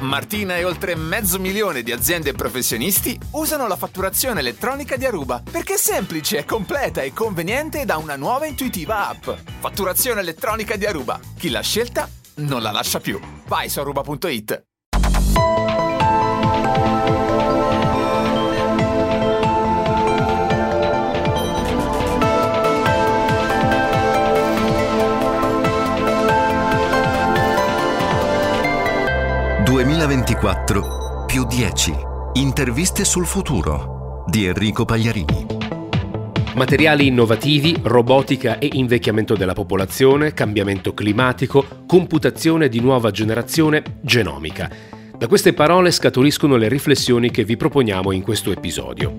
Martina e oltre 500.000 di aziende e professionisti usano la fatturazione elettronica di Aruba perché è semplice, è completa e conveniente da una nuova e intuitiva app. Fatturazione elettronica di Aruba. Chi l'ha scelta non la lascia più. Vai su aruba.it. +10. Interviste sul futuro di Enrico Pagliarini. Materiali innovativi, robotica e invecchiamento della popolazione, cambiamento climatico, computazione di nuova generazione, genomica. Da queste parole scaturiscono le riflessioni che vi proponiamo in questo episodio.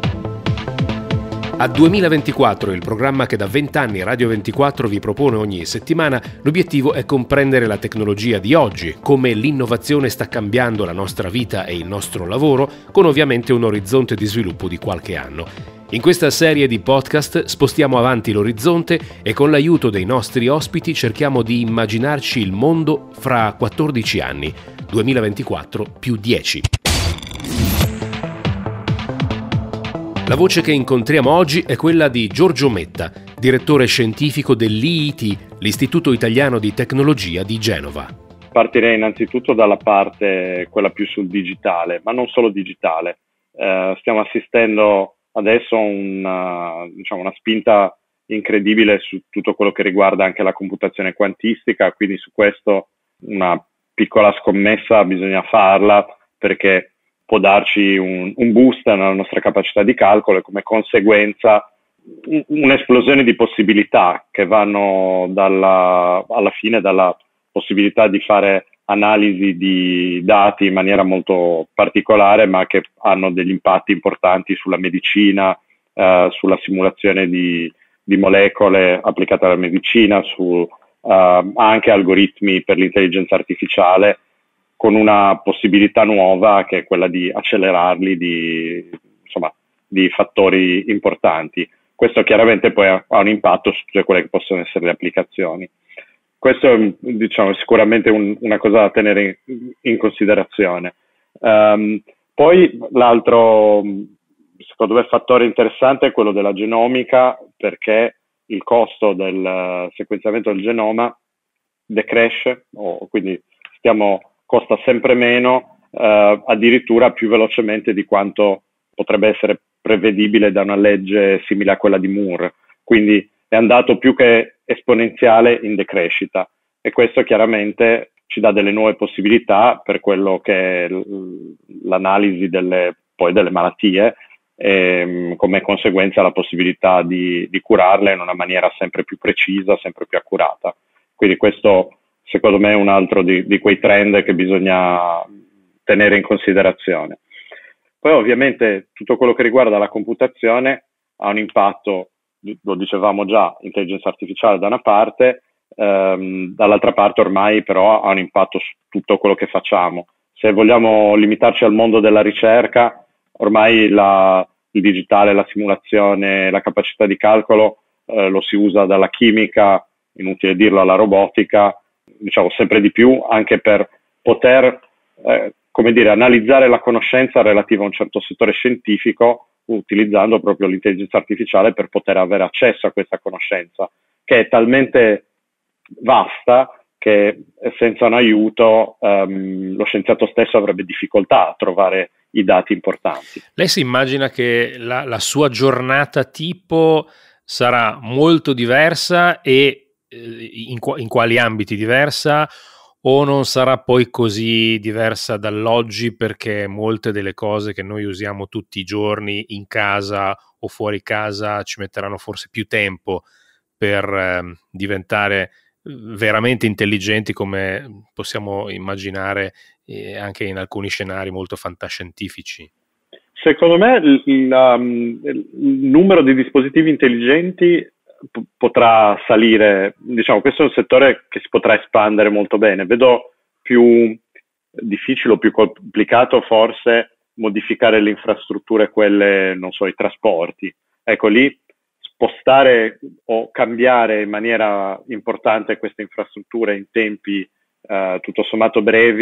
A 2024, il programma che da 20 anni Radio 24 vi propone ogni settimana, l'obiettivo è comprendere la tecnologia di oggi, come l'innovazione sta cambiando la nostra vita e il nostro lavoro, con ovviamente un orizzonte di sviluppo di qualche anno. In questa serie di podcast spostiamo avanti l'orizzonte e con l'aiuto dei nostri ospiti cerchiamo di immaginarci il mondo fra 14 anni, 2024 +10. La voce che incontriamo oggi è quella di Giorgio Metta, direttore scientifico dell'IIT, l'Istituto Italiano di Tecnologia di Genova. Partirei innanzitutto dalla parte, quella più sul digitale, ma non solo digitale. Stiamo assistendo adesso a una spinta incredibile su tutto quello che riguarda anche la computazione quantistica, quindi su questo una piccola scommessa bisogna farla perché può darci un boost nella nostra capacità di calcolo e come conseguenza un'esplosione di possibilità che vanno alla fine dalla possibilità di fare analisi di dati in maniera molto particolare, ma che hanno degli impatti importanti sulla medicina, sulla simulazione di molecole applicate alla medicina, su anche algoritmi per l'intelligenza artificiale, con una possibilità nuova che è quella di accelerarli di fattori importanti. Questo chiaramente poi ha un impatto su tutte quelle che possono essere le applicazioni. Questo è sicuramente una cosa da tenere in considerazione. Poi l'altro, secondo me, fattore interessante è quello della genomica, perché il costo del sequenziamento del genoma decresce, quindi costa sempre meno, addirittura più velocemente di quanto potrebbe essere prevedibile da una legge simile a quella di Moore. Quindi è andato più che esponenziale in decrescita e questo chiaramente ci dà delle nuove possibilità per quello che è l'analisi delle malattie e come conseguenza la possibilità di curarle in una maniera sempre più precisa, sempre più accurata. Quindi questo secondo me è un altro di quei trend che bisogna tenere in considerazione. Poi ovviamente tutto quello che riguarda la computazione ha un impatto, lo dicevamo già, intelligenza artificiale da una parte, dall'altra parte ormai però ha un impatto su tutto quello che facciamo. Se vogliamo limitarci al mondo della ricerca, ormai il digitale, la simulazione, la capacità di calcolo lo si usa dalla chimica, inutile dirlo, alla robotica, sempre di più, anche per poter analizzare la conoscenza relativa a un certo settore scientifico, utilizzando proprio l'intelligenza artificiale per poter avere accesso a questa conoscenza, che è talmente vasta che senza un aiuto lo scienziato stesso avrebbe difficoltà a trovare i dati importanti. Lei si immagina che la sua giornata tipo sarà molto diversa e in quali ambiti diversa, o non sarà poi così diversa dall'oggi perché molte delle cose che noi usiamo tutti i giorni in casa o fuori casa ci metteranno forse più tempo per diventare veramente intelligenti, come possiamo immaginare anche in alcuni scenari molto fantascientifici? Secondo me il numero di dispositivi intelligenti potrà salire, questo è un settore che si potrà espandere molto bene. Vedo più difficile o più complicato forse modificare le infrastrutture, quelle, i trasporti. Ecco, lì spostare o cambiare in maniera importante queste infrastrutture in tempi tutto sommato brevi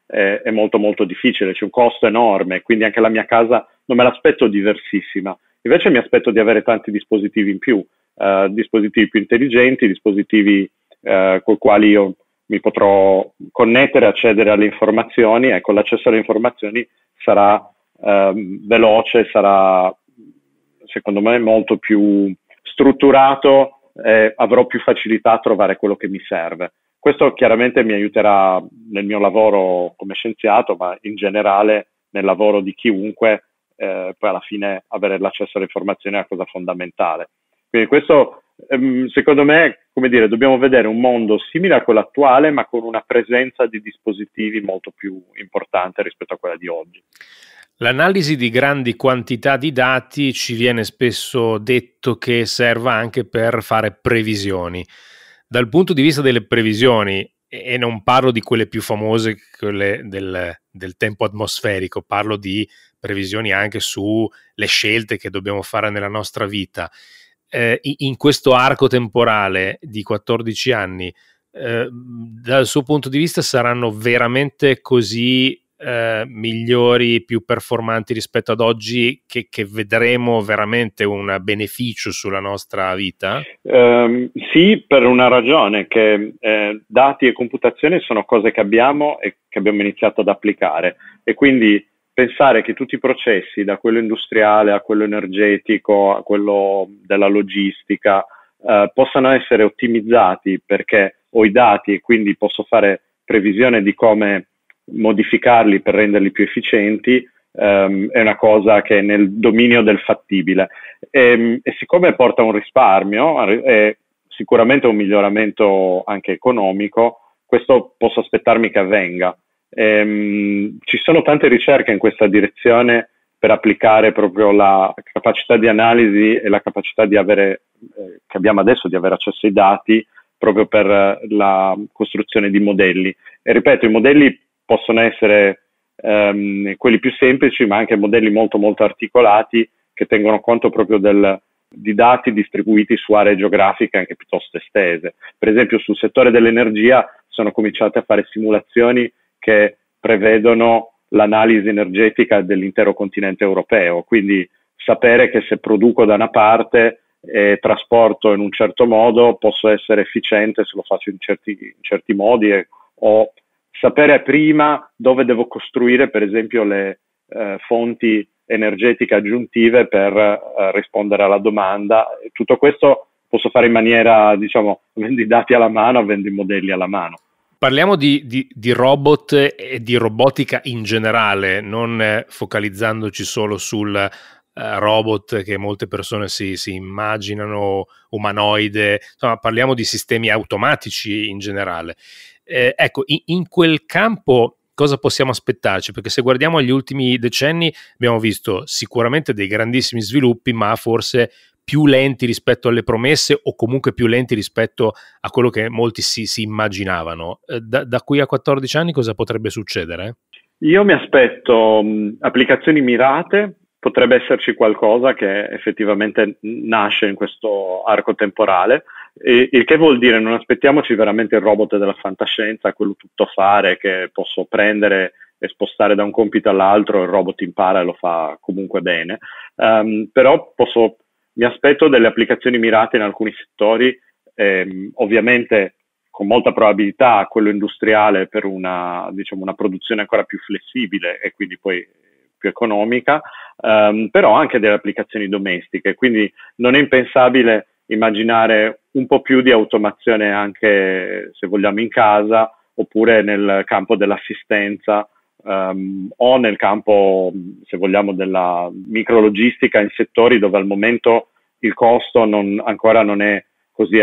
è molto molto difficile, c'è un costo enorme, quindi anche la mia casa non me l'aspetto diversissima, invece mi aspetto di avere tanti dispositivi in più, dispositivi più intelligenti, dispositivi con i quali io mi potrò connettere, accedere alle informazioni. Ecco, l'accesso alle informazioni sarà veloce, sarà secondo me molto più strutturato, avrò più facilità a trovare quello che mi serve. Questo chiaramente mi aiuterà nel mio lavoro come scienziato, ma in generale nel lavoro di chiunque, poi alla fine avere l'accesso alle informazioni è una cosa fondamentale. Quindi questo, secondo me, come dire, dobbiamo vedere un mondo simile a quello attuale, ma con una presenza di dispositivi molto più importante rispetto a quella di oggi. L'analisi di grandi quantità di dati ci viene spesso detto che serva anche per fare previsioni. Dal punto di vista delle previsioni, e non parlo di quelle più famose, quelle del tempo atmosferico, parlo di previsioni anche sulle scelte che dobbiamo fare nella nostra vita. In questo arco temporale di 14 anni, dal suo punto di vista saranno veramente così migliori, più performanti rispetto ad oggi, che vedremo veramente un beneficio sulla nostra vita? Sì, per una ragione, che dati e computazione sono cose che abbiamo e che abbiamo iniziato ad applicare, e quindi pensare che tutti i processi, da quello industriale a quello energetico a quello della logistica, possano essere ottimizzati perché ho i dati e quindi posso fare previsione di come modificarli per renderli più efficienti, è una cosa che è nel dominio del fattibile, e siccome porta un risparmio e sicuramente un miglioramento anche economico, questo posso aspettarmi che avvenga. Ci sono tante ricerche in questa direzione per applicare proprio la capacità di analisi e la capacità di avere, che abbiamo adesso, di avere accesso ai dati proprio per la costruzione di modelli. E ripeto, i modelli possono essere quelli più semplici, ma anche modelli molto molto articolati che tengono conto proprio di dati distribuiti su aree geografiche anche piuttosto estese. Per esempio sul settore dell'energia sono cominciate a fare simulazioni che prevedono l'analisi energetica dell'intero continente europeo, quindi sapere che se produco da una parte e trasporto in un certo modo posso essere efficiente se lo faccio in certi modi, o sapere prima dove devo costruire per esempio le fonti energetiche aggiuntive per rispondere alla domanda. Tutto questo posso fare in maniera, diciamo, avendo i dati alla mano, avendo i modelli alla mano. Parliamo di robot e di robotica in generale, non focalizzandoci solo sul robot che molte persone si immaginano umanoide, insomma, parliamo di sistemi automatici in generale. Ecco, in quel campo cosa possiamo aspettarci? Perché se guardiamo agli ultimi decenni abbiamo visto sicuramente dei grandissimi sviluppi, ma forse più lenti rispetto alle promesse, o comunque più lenti rispetto a quello che molti si immaginavano. Da qui a 14 anni cosa potrebbe succedere? Io mi aspetto applicazioni mirate. Potrebbe esserci qualcosa che effettivamente nasce in questo arco temporale, il che vuol dire non aspettiamoci veramente il robot della fantascienza, quello tuttofare che posso prendere e spostare da un compito all'altro, il robot impara e lo fa comunque bene, però mi aspetto delle applicazioni mirate in alcuni settori, ovviamente con molta probabilità quello industriale per una produzione ancora più flessibile e quindi poi più economica, però anche delle applicazioni domestiche, quindi non è impensabile immaginare un po' più di automazione anche, se vogliamo, in casa, oppure nel campo dell'assistenza, o nel campo, se vogliamo, della micrologistica, in settori dove al momento il costo ancora non è così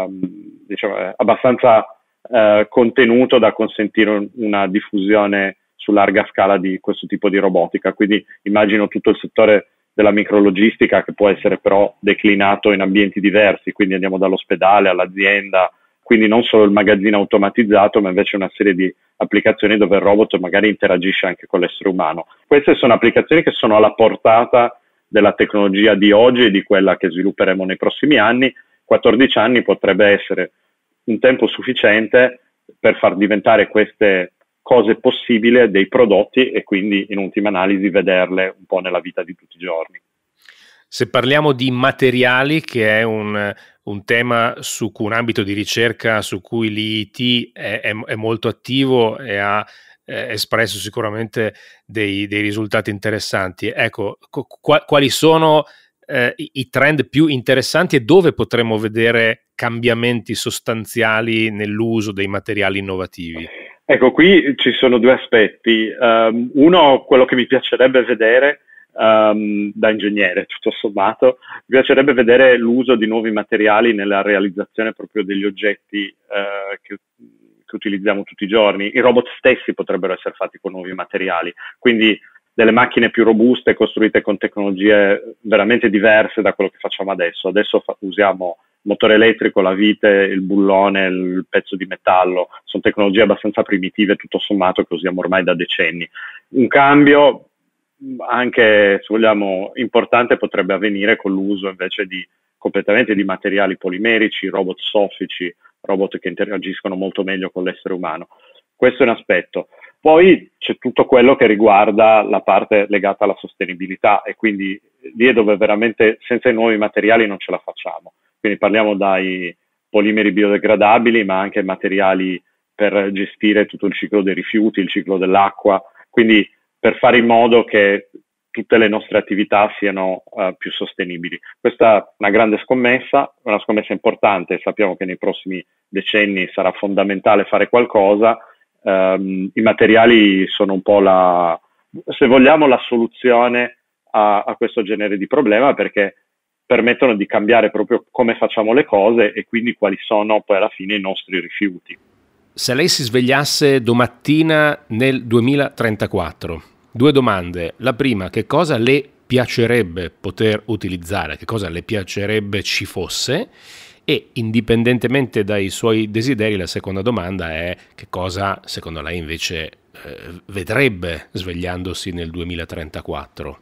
abbastanza contenuto da consentire una diffusione su larga scala di questo tipo di robotica. Quindi immagino tutto il settore della micrologistica, che può essere però declinato in ambienti diversi, quindi andiamo dall'ospedale all'azienda, quindi non solo il magazzino automatizzato, ma invece una serie di applicazioni dove il robot magari interagisce anche con l'essere umano. Queste sono applicazioni che sono alla portata della tecnologia di oggi e di quella che svilupperemo nei prossimi anni. 14 anni potrebbe essere un tempo sufficiente per far diventare queste cose possibili dei prodotti e quindi in ultima analisi vederle un po' nella vita di tutti i giorni. Se parliamo di materiali, che è un tema su cui un ambito di ricerca su cui l'IIT è molto attivo e ha espresso sicuramente dei risultati interessanti. Ecco, quali sono i trend più interessanti e dove potremmo vedere cambiamenti sostanziali nell'uso dei materiali innovativi? Ecco, qui ci sono due aspetti. Uno, quello che mi piacerebbe vedere da ingegnere, tutto sommato, mi piacerebbe vedere l'uso di nuovi materiali nella realizzazione proprio degli oggetti che utilizziamo tutti i giorni. I robot stessi potrebbero essere fatti con nuovi materiali, quindi delle macchine più robuste costruite con tecnologie veramente diverse da quello che facciamo adesso. Adesso usiamo motore elettrico, la vite, il bullone, il pezzo di metallo, sono tecnologie abbastanza primitive tutto sommato che usiamo ormai da decenni. Un cambio anche, se vogliamo, importante potrebbe avvenire con l'uso invece completamente di materiali polimerici, robot soffici, robot che interagiscono molto meglio con l'essere umano. Questo è un aspetto. Poi c'è tutto quello che riguarda la parte legata alla sostenibilità e quindi lì è dove veramente senza i nuovi materiali non ce la facciamo. Quindi parliamo dai polimeri biodegradabili, ma anche materiali per gestire tutto il ciclo dei rifiuti, il ciclo dell'acqua, quindi per fare in modo che tutte le nostre attività siano più sostenibili. Questa è una grande scommessa, una scommessa importante, sappiamo che nei prossimi decenni sarà fondamentale fare qualcosa. I materiali sono un po' se vogliamo, la soluzione a questo genere di problema, perché permettono di cambiare proprio come facciamo le cose e quindi quali sono poi alla fine i nostri rifiuti. Se lei si svegliasse domattina nel 2034, due domande. La prima, che cosa le piacerebbe poter utilizzare, che cosa le piacerebbe ci fosse? E indipendentemente dai suoi desideri, la seconda domanda è che cosa secondo lei invece vedrebbe svegliandosi nel 2034?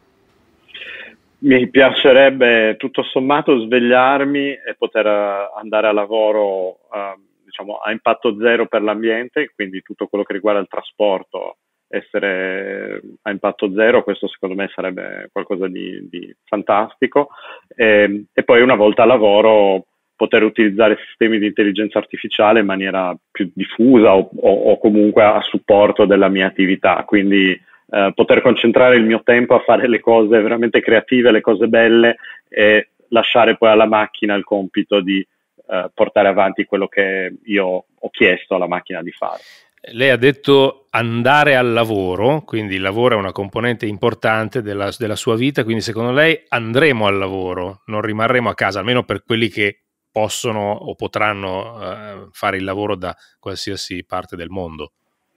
Mi piacerebbe tutto sommato svegliarmi e poter andare a lavoro diciamo a impatto zero per l'ambiente, quindi tutto quello che riguarda il trasporto essere a impatto zero. Questo secondo me sarebbe qualcosa di fantastico e poi una volta a lavoro poter utilizzare sistemi di intelligenza artificiale in maniera più diffusa o comunque a supporto della mia attività, quindi poter concentrare il mio tempo a fare le cose veramente creative, le cose belle e lasciare poi alla macchina il compito di portare avanti quello che io ho chiesto alla macchina di fare. Lei ha detto andare al lavoro, quindi il lavoro è una componente importante della sua vita, quindi secondo lei andremo al lavoro, non rimarremo a casa, almeno per quelli che possono o potranno fare il lavoro da qualsiasi parte del mondo.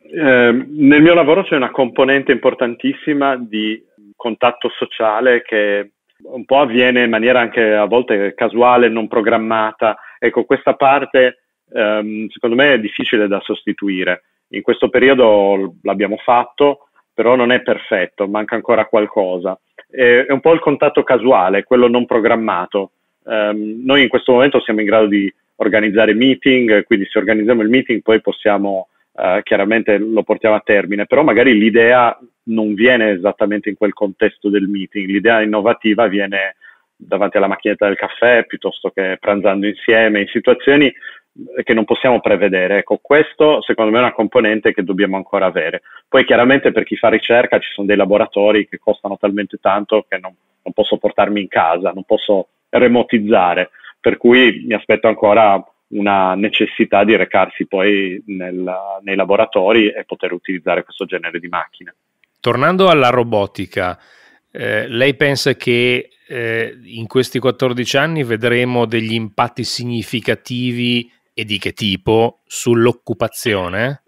Nel mio lavoro c'è una componente importantissima di contatto sociale che un po' avviene in maniera anche a volte casuale, non programmata. Ecco, questa parte secondo me è difficile da sostituire. In questo periodo l'abbiamo fatto, però non è perfetto, manca ancora qualcosa. È un po' il contatto casuale, quello non programmato. Noi in questo momento siamo in grado di organizzare meeting, quindi se organizziamo il meeting poi possiamo chiaramente lo portiamo a termine, però magari l'idea non viene esattamente in quel contesto del meeting, l'idea innovativa viene davanti alla macchinetta del caffè piuttosto che pranzando insieme, in situazioni che non possiamo prevedere. Ecco, questo secondo me è una componente che dobbiamo ancora avere. Poi chiaramente per chi fa ricerca ci sono dei laboratori che costano talmente tanto che non posso portarmi in casa, non posso remotizzare, per cui mi aspetto ancora una necessità di recarsi poi nei laboratori e poter utilizzare questo genere di macchine. Tornando alla robotica, lei pensa che in questi 14 anni vedremo degli impatti significativi e di che tipo sull'occupazione?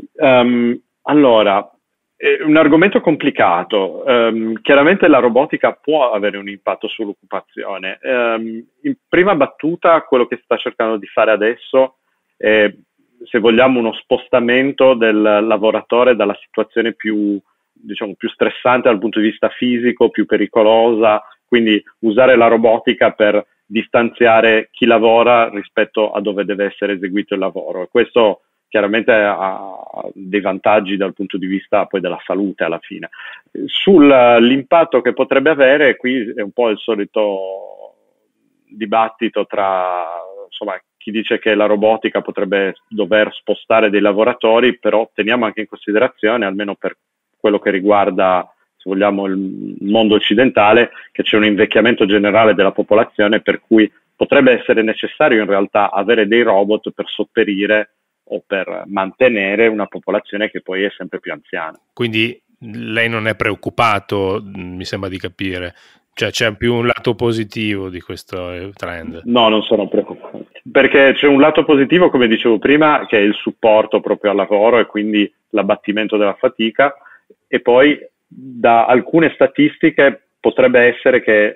Allora, è un argomento complicato. Chiaramente la robotica può avere un impatto sull'occupazione. In prima battuta, quello che si sta cercando di fare adesso è, se vogliamo, uno spostamento del lavoratore dalla situazione più stressante dal punto di vista fisico, più pericolosa, quindi usare la robotica per distanziare chi lavora rispetto a dove deve essere eseguito il lavoro. E questo ha dei vantaggi dal punto di vista poi della salute alla fine. Sull'impatto che potrebbe avere, qui è un po' il solito dibattito tra, insomma, chi dice che la robotica potrebbe dover spostare dei lavoratori, però teniamo anche in considerazione, almeno per quello che riguarda, se vogliamo, il mondo occidentale, che c'è un invecchiamento generale della popolazione, per cui potrebbe essere necessario in realtà avere dei robot per sopperire o per mantenere una popolazione che poi è sempre più anziana. Quindi lei non è preoccupato, mi sembra di capire, cioè c'è più un lato positivo di questo trend? No, non sono preoccupato, perché c'è un lato positivo, come dicevo prima, che è il supporto proprio al lavoro e quindi l'abbattimento della fatica, e poi da alcune statistiche potrebbe essere che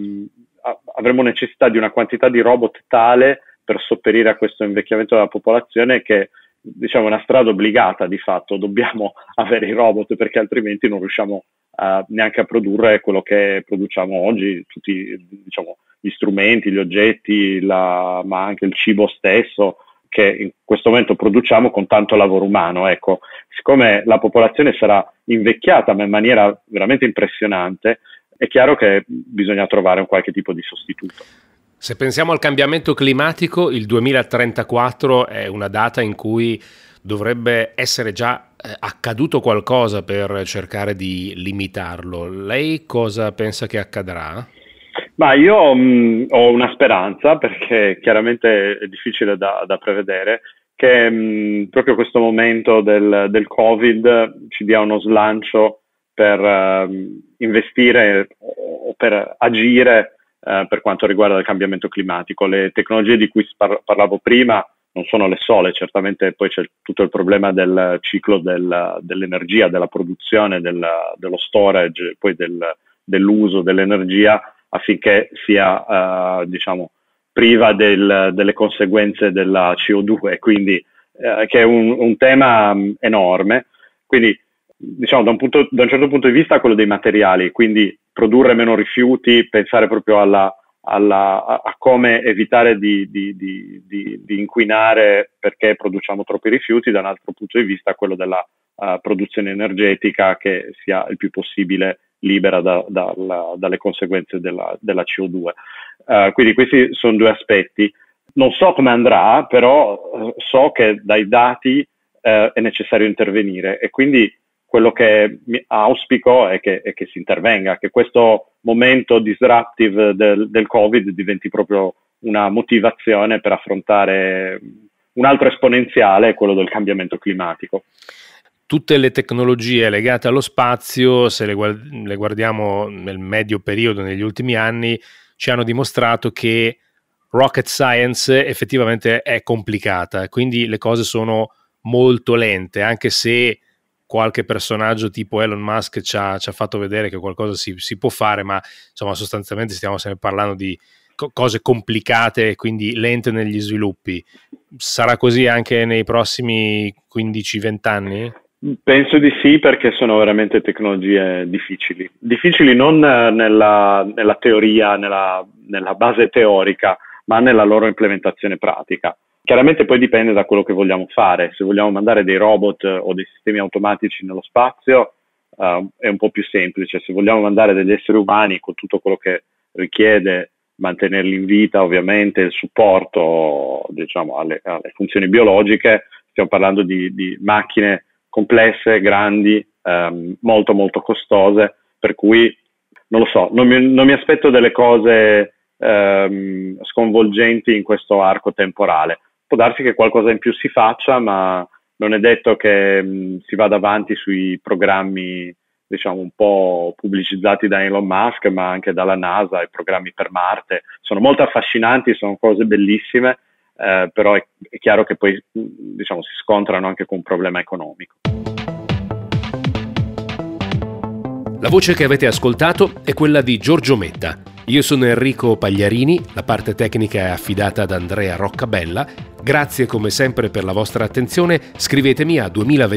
avremo necessità di una quantità di robot tale per sopperire a questo invecchiamento della popolazione che, diciamo, è una strada obbligata di fatto. Dobbiamo avere i robot perché altrimenti non riusciamo neanche a produrre quello che produciamo oggi, tutti, diciamo, gli strumenti, gli oggetti, ma anche il cibo stesso che in questo momento produciamo con tanto lavoro umano. Ecco, siccome la popolazione sarà invecchiata ma in maniera veramente impressionante, è chiaro che bisogna trovare un qualche tipo di sostituto. Se pensiamo al cambiamento climatico, il 2034 è una data in cui dovrebbe essere già accaduto qualcosa per cercare di limitarlo. Lei cosa pensa che accadrà? Ma io ho una speranza, perché chiaramente è difficile da prevedere, che proprio questo momento del Covid ci dia uno slancio per investire o per agire per quanto riguarda il cambiamento climatico. Le tecnologie di cui parlavo prima non sono le sole, certamente poi c'è tutto il problema del ciclo dell'energia, della produzione, dello storage, poi dell'uso dell'energia, affinché sia diciamo priva delle conseguenze della CO2, quindi che è un tema enorme. Quindi, diciamo, da un certo punto di vista, quello dei materiali, quindi produrre meno rifiuti, pensare proprio a come evitare di inquinare perché produciamo troppi rifiuti. Da un altro punto di vista, quello della produzione energetica che sia il più possibile libera dalle conseguenze della CO2. Quindi questi sono due aspetti. Non so come andrà, però so che dai dati è necessario intervenire, e quindi quello che auspico è che si intervenga, che questo momento disruptive del Covid diventi proprio una motivazione per affrontare un altro esponenziale, quello del cambiamento climatico. Tutte le tecnologie legate allo spazio, se le guardiamo nel medio periodo, negli ultimi anni, ci hanno dimostrato che rocket science effettivamente è complicata, quindi le cose sono molto lente, anche se qualche personaggio tipo Elon Musk ci ha fatto vedere che qualcosa si può fare, ma insomma sostanzialmente stiamo sempre parlando di cose complicate e quindi lente negli sviluppi. Sarà così anche nei prossimi 15-20 anni? Penso di sì, perché sono veramente tecnologie difficili non nella teoria, nella base teorica, ma nella loro implementazione pratica. Chiaramente poi dipende da quello che vogliamo fare. Se vogliamo mandare dei robot o dei sistemi automatici nello spazio è un po' più semplice. Se vogliamo mandare degli esseri umani, con tutto quello che richiede, mantenerli in vita, ovviamente, il supporto, diciamo, alle funzioni biologiche, stiamo parlando di macchine complesse, grandi, molto molto costose, per cui non lo so, non mi aspetto delle cose sconvolgenti in questo arco temporale. Può darsi che qualcosa in più si faccia, ma non è detto che si vada avanti sui programmi, diciamo, un po' pubblicizzati da Elon Musk, ma anche dalla NASA, i programmi per Marte. Sono molto affascinanti, sono cose bellissime, però è chiaro che poi, diciamo, si scontrano anche con un problema economico. La voce che avete ascoltato è quella di Giorgio Metta. Io sono Enrico Pagliarini, la parte tecnica è affidata ad Andrea Roccabella. Grazie come sempre per la vostra attenzione. Scrivetemi a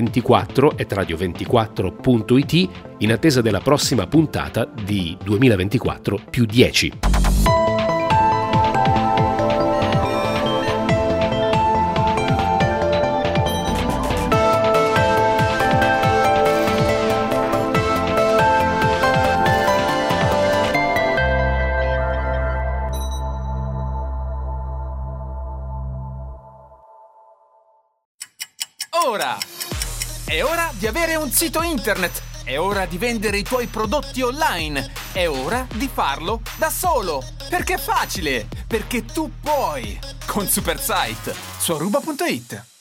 2024@radio24.it in attesa della prossima puntata di 2024+10. ora! È ora di avere un sito internet! È ora di vendere i tuoi prodotti online! È ora di farlo da solo! Perché è facile! Perché tu puoi! Con Supersite su aruba.it.